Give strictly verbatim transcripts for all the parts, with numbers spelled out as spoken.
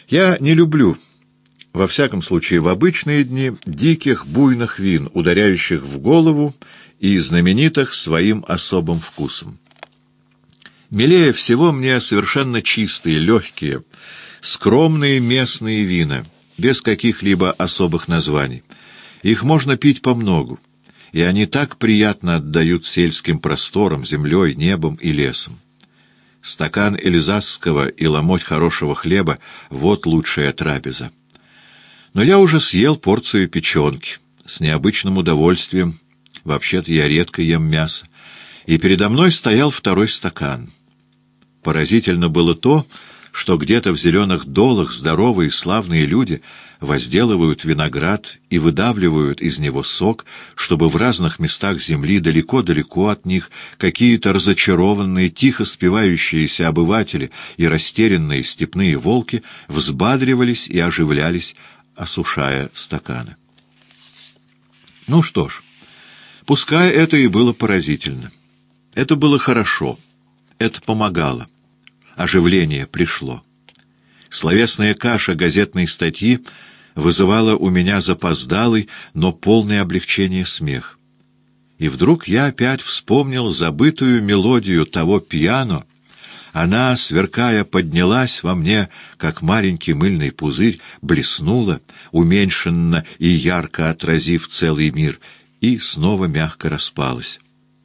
Я не люблю, во всяком случае в обычные дни, диких буйных вин, ударяющих в голову и знаменитых своим особым вкусом. Милее всего мне совершенно чистые, легкие, скромные местные вина, без каких-либо особых названий. Их можно пить помногу, и они так приятно отдают сельским просторам, землей, небом и лесом. Стакан эльзасского и ломоть хорошего хлеба — вот лучшая трапеза. Но я уже съел порцию печенки с необычным удовольствием, вообще-то я редко ем мясо, и передо мной стоял второй стакан. Поразительно было то, что где-то в зеленых долах здоровые и славные люди возделывают виноград и выдавливают из него сок, чтобы в разных местах земли, далеко-далеко от них, какие-то разочарованные, тихо спивающиеся обыватели и растерянные степные волки взбадривались и оживлялись, осушая стаканы. Ну что ж, пускай это и было поразительно. Это было хорошо, это помогало. Оживление пришло. Словесная каша газетной статьи вызывала у меня запоздалый, но полное облегчение смех. И вдруг я опять вспомнил забытую мелодию того пиано. Она, сверкая, поднялась во мне, как маленький мыльный пузырь, блеснула, уменьшенно и ярко отразив целый мир, и снова мягко распалась.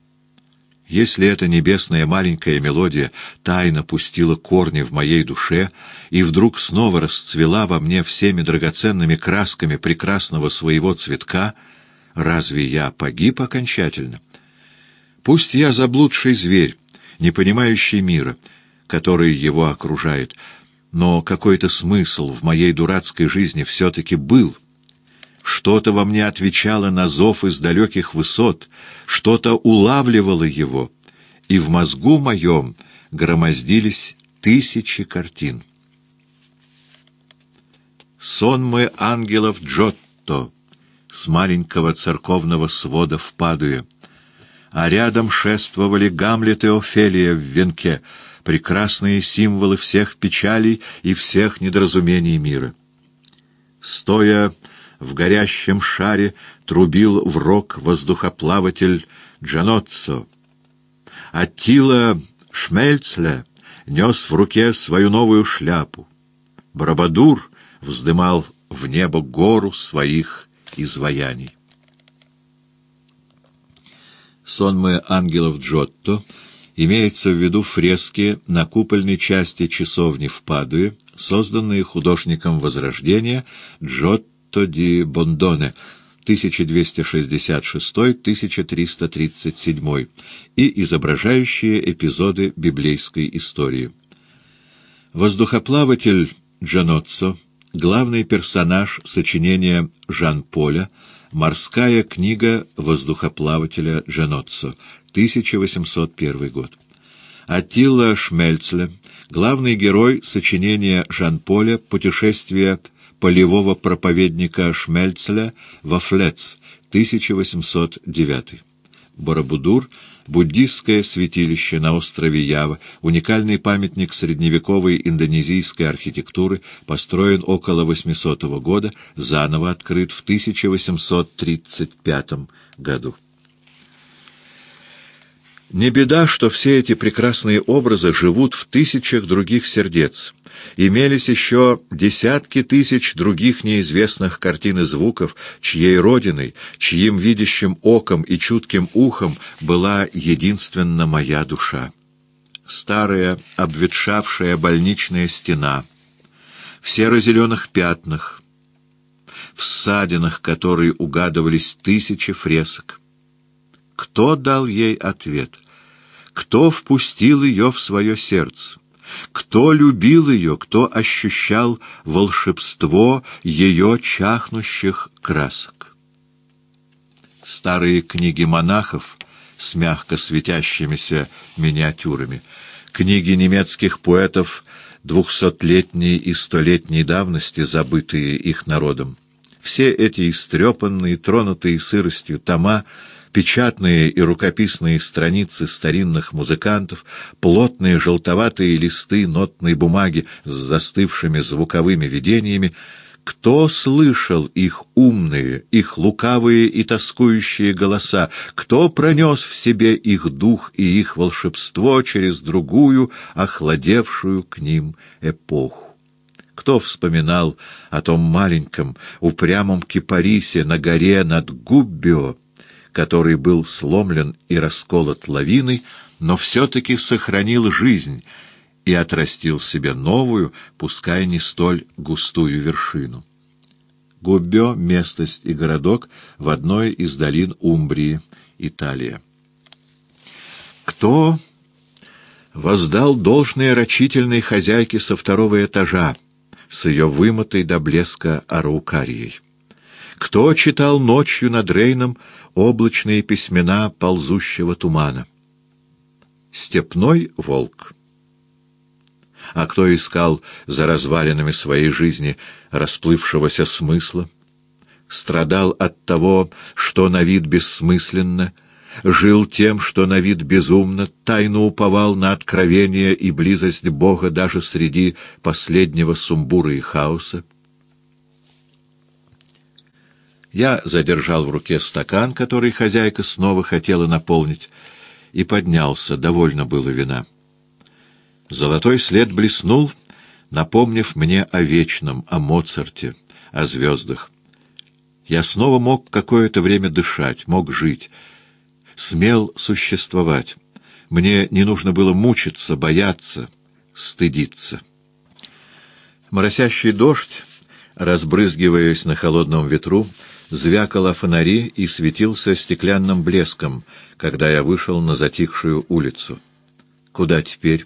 Если эта небесная маленькая мелодия тайно пустила корни в моей душе и вдруг снова расцвела во мне всеми драгоценными красками прекрасного своего цветка, разве я погиб окончательно? Пусть я заблудший зверь, не понимающий мира, который его окружает, но какой-то смысл в моей дурацкой жизни все-таки был. Что-то во мне отвечало на зов из далеких высот, что-то улавливало его, и в мозгу моем громоздились тысячи картин. Сонмы ангелов Джотто с маленького церковного свода в Падуе, а рядом шествовали Гамлет и Офелия в венке, прекрасные символы всех печалей и всех недоразумений мира. Стоя в горящем шаре, трубил в рог воздухоплаватель Джаноццо. Аттила Шмельцле нес в руке свою новую шляпу. Барабадур вздымал в небо гору своих изваяний. Сонмы ангелов Джотто имеется в виду фрески на купольной части часовни в Падуе, созданные художником Возрождения Джотто ди Бондоне тысяча двести шестьдесят шестой — тысяча триста тридцать седьмой и изображающие эпизоды библейской истории. Воздухоплаватель Джаноццо — главный персонаж сочинения Жан-Поля «Морская книга воздухоплавателя Джаноццо», тысяча восемьсот первый год. Аттила Шмельцле — главный герой сочинения Жан-Поля «Путешествие полевого проповедника Шмельцеля во Флец», тысяча восемьсот девятый. Барабудур — буддистское святилище на острове Ява, уникальный памятник средневековой индонезийской архитектуры, построен около восьмисотого года, заново открыт в тысяча восемьсот тридцать пятом году. Не беда, что все эти прекрасные образы живут в тысячах других сердец. Имелись еще десятки тысяч других неизвестных картин и звуков, чьей родиной, чьим видящим оком и чутким ухом была единственно моя душа. Старая, обветшавшая больничная стена, в серо-зеленых пятнах, в ссадинах которой угадывались тысячи фресок. Кто дал ей ответ? Кто впустил ее в свое сердце? Кто любил ее, кто ощущал волшебство ее чахнущих красок? Старые книги монахов с мягко светящимися миниатюрами, книги немецких поэтов двухсотлетней и столетней давности, забытые их народом. Все эти истрепанные, тронутые сыростью тома печатные и рукописные страницы старинных музыкантов, плотные желтоватые листы нотной бумаги с застывшими звуковыми видениями. Кто слышал их умные, их лукавые и тоскующие голоса? Кто пронес в себе их дух и их волшебство через другую, охладевшую к ним эпоху? Кто вспоминал о том маленьком, упрямом кипарисе на горе над Губбио, который был сломлен и расколот лавиной, но все-таки сохранил жизнь и отрастил себе новую, пускай не столь густую вершину? Губбио — местность и городок в одной из долин Умбрии, Италия. Кто воздал должное рачительной хозяйке со второго этажа, с ее вымытой до блеска араукарией? Кто читал ночью над Рейном облачные письмена ползущего тумана? Степной волк. А кто искал за развалинами своей жизни расплывшегося смысла, страдал от того, что на вид бессмысленно, жил тем, что на вид безумно, тайно уповал на откровение и близость Бога даже среди последнего сумбура и хаоса? Я задержал в руке стакан, который хозяйка снова хотела наполнить, и поднялся, довольно было вина. Золотой след блеснул, напомнив мне о вечном, о Моцарте, о звездах. Я снова мог какое-то время дышать, мог жить, смел существовать. Мне не нужно было мучиться, бояться, стыдиться. Моросящий дождь, разбрызгиваясь на холодном ветру, звякал о фонари и светился стеклянным блеском, когда я вышел на затихшую улицу. Куда теперь?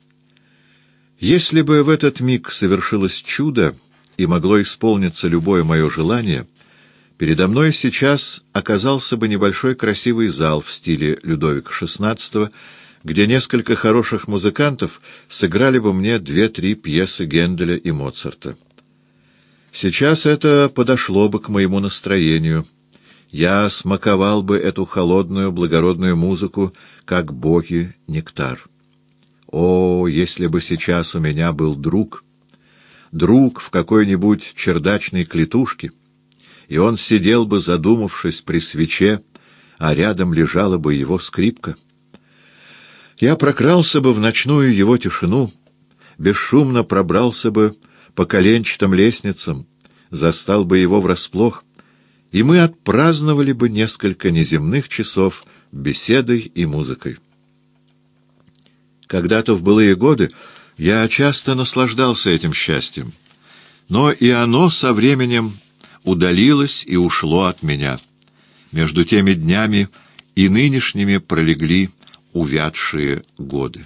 Если бы в этот миг совершилось чудо и могло исполниться любое мое желание, передо мной сейчас оказался бы небольшой красивый зал в стиле Людовика шестнадцатого, где несколько хороших музыкантов сыграли бы мне две-три пьесы Генделя и Моцарта. Сейчас это подошло бы к моему настроению. Я смаковал бы эту холодную, благородную музыку, как боги нектар. О, если бы сейчас у меня был друг, друг в какой-нибудь чердачной клетушке, и он сидел бы, задумавшись при свече, а рядом лежала бы его скрипка. Я прокрался бы в ночную его тишину, бесшумно пробрался бы по коленчатым лестницам, застал бы его врасплох, и мы отпраздновали бы несколько неземных часов беседой и музыкой. Когда-то в былые годы я часто наслаждался этим счастьем, но и оно со временем удалилось и ушло от меня. Между теми днями и нынешними пролегли увядшие годы.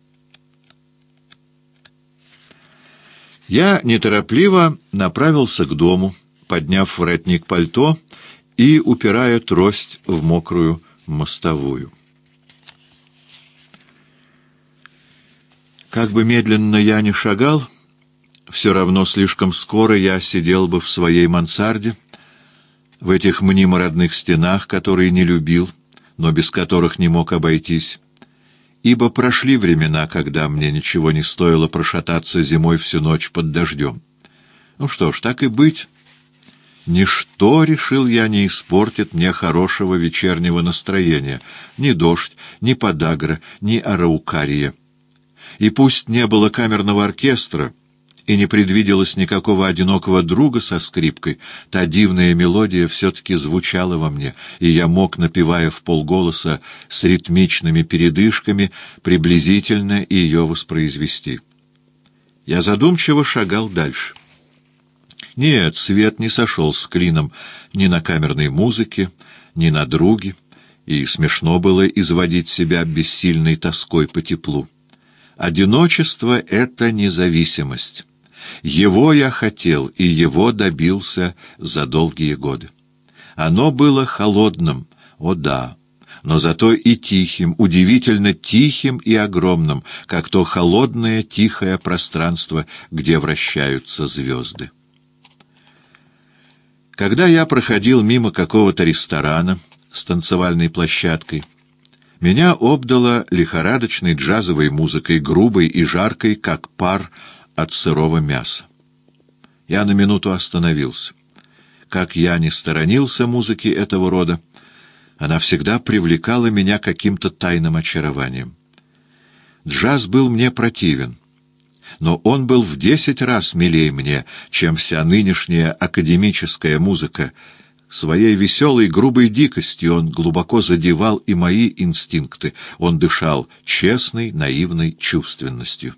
Я неторопливо направился к дому, подняв воротник пальто и упирая трость в мокрую мостовую. Как бы медленно я ни шагал, все равно слишком скоро я сидел бы в своей мансарде, в этих мнимо родных стенах, которые не любил, но без которых не мог обойтись, ибо прошли времена, когда мне ничего не стоило прошататься зимой всю ночь под дождем. Ну что ж, так и быть. Ничто, решил я, не испортит мне хорошего вечернего настроения. Ни дождь, ни подагра, ни араукария. И пусть не было камерного оркестра, и не предвиделось никакого одинокого друга со скрипкой, та дивная мелодия все-таки звучала во мне, и я мог, напевая вполголоса с ритмичными передышками, приблизительно ее воспроизвести. Я задумчиво шагал дальше. Нет, свет не сошел с клином ни на камерной музыке, ни на друге, и смешно было изводить себя бессильной тоской по теплу. Одиночество — это независимость. Его я хотел, и его добился за долгие годы. Оно было холодным, о да, но зато и тихим, удивительно тихим и огромным, как то холодное, тихое пространство, где вращаются звезды. Когда я проходил мимо какого-то ресторана с танцевальной площадкой, меня обдало лихорадочной джазовой музыкой, грубой и жаркой, как пар от сырого мяса. Я на минуту остановился. Как я ни сторонился музыки этого рода, она всегда привлекала меня каким-то тайным очарованием. Джаз был мне противен, но он был в десять раз милее мне, чем вся нынешняя академическая музыка. Своей веселой грубой дикостью он глубоко задевал и мои инстинкты. Он дышал честной, наивной чувственностью.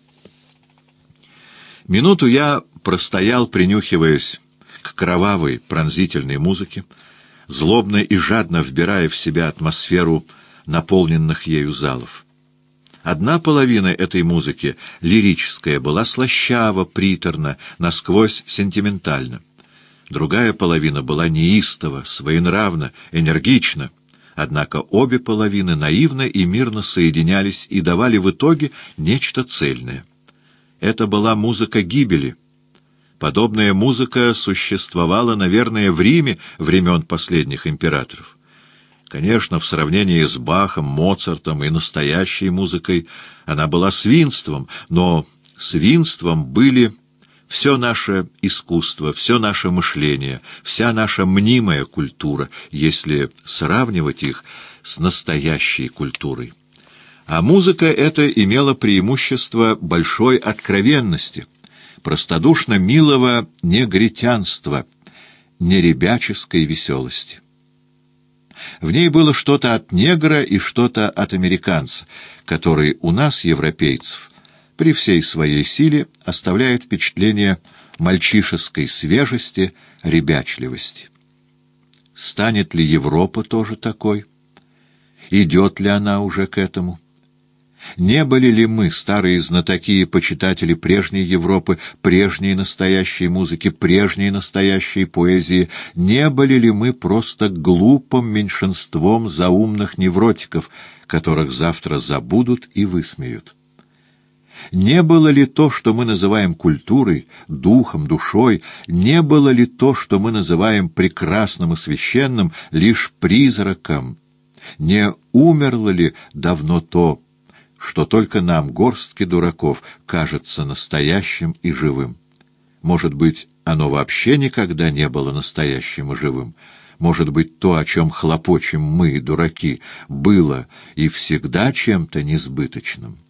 Минуту я простоял, принюхиваясь к кровавой, пронзительной музыке, злобно и жадно вбирая в себя атмосферу наполненных ею залов. Одна половина этой музыки, лирическая, была слащава, приторна, насквозь сентиментальна. Другая половина была неистова, своенравна, энергична. Однако обе половины наивно и мирно соединялись и давали в итоге нечто цельное. Это была музыка гибели. Подобная музыка существовала, наверное, в Риме времен последних императоров. Конечно, в сравнении с Бахом, Моцартом и настоящей музыкой она была свинством, но свинством были все наше искусство, все наше мышление, вся наша мнимая культура, если сравнивать их с настоящей культурой. А музыка эта имела преимущество большой откровенности, простодушно милого негритянства, неребяческой веселости. В ней было что-то от негра и что-то от американца, который у нас, европейцев, при всей своей силе оставляет впечатление мальчишеской свежести, ребячливости. Станет ли Европа тоже такой? Идет ли она уже к этому? Не были ли мы, старые знатоки и почитатели прежней Европы, прежней настоящей музыки, прежней настоящей поэзии, не были ли мы просто глупым меньшинством заумных невротиков, которых завтра забудут и высмеют? Не было ли то, что мы называем культурой, духом, душой, не было ли то, что мы называем прекрасным и священным, лишь призраком? Не умерло ли давно то, что только нам, горстке дураков, кажется настоящим и живым? Может быть, оно вообще никогда не было настоящим и живым? Может быть, то, о чем хлопочем мы, дураки, было и всегда чем-то несбыточным?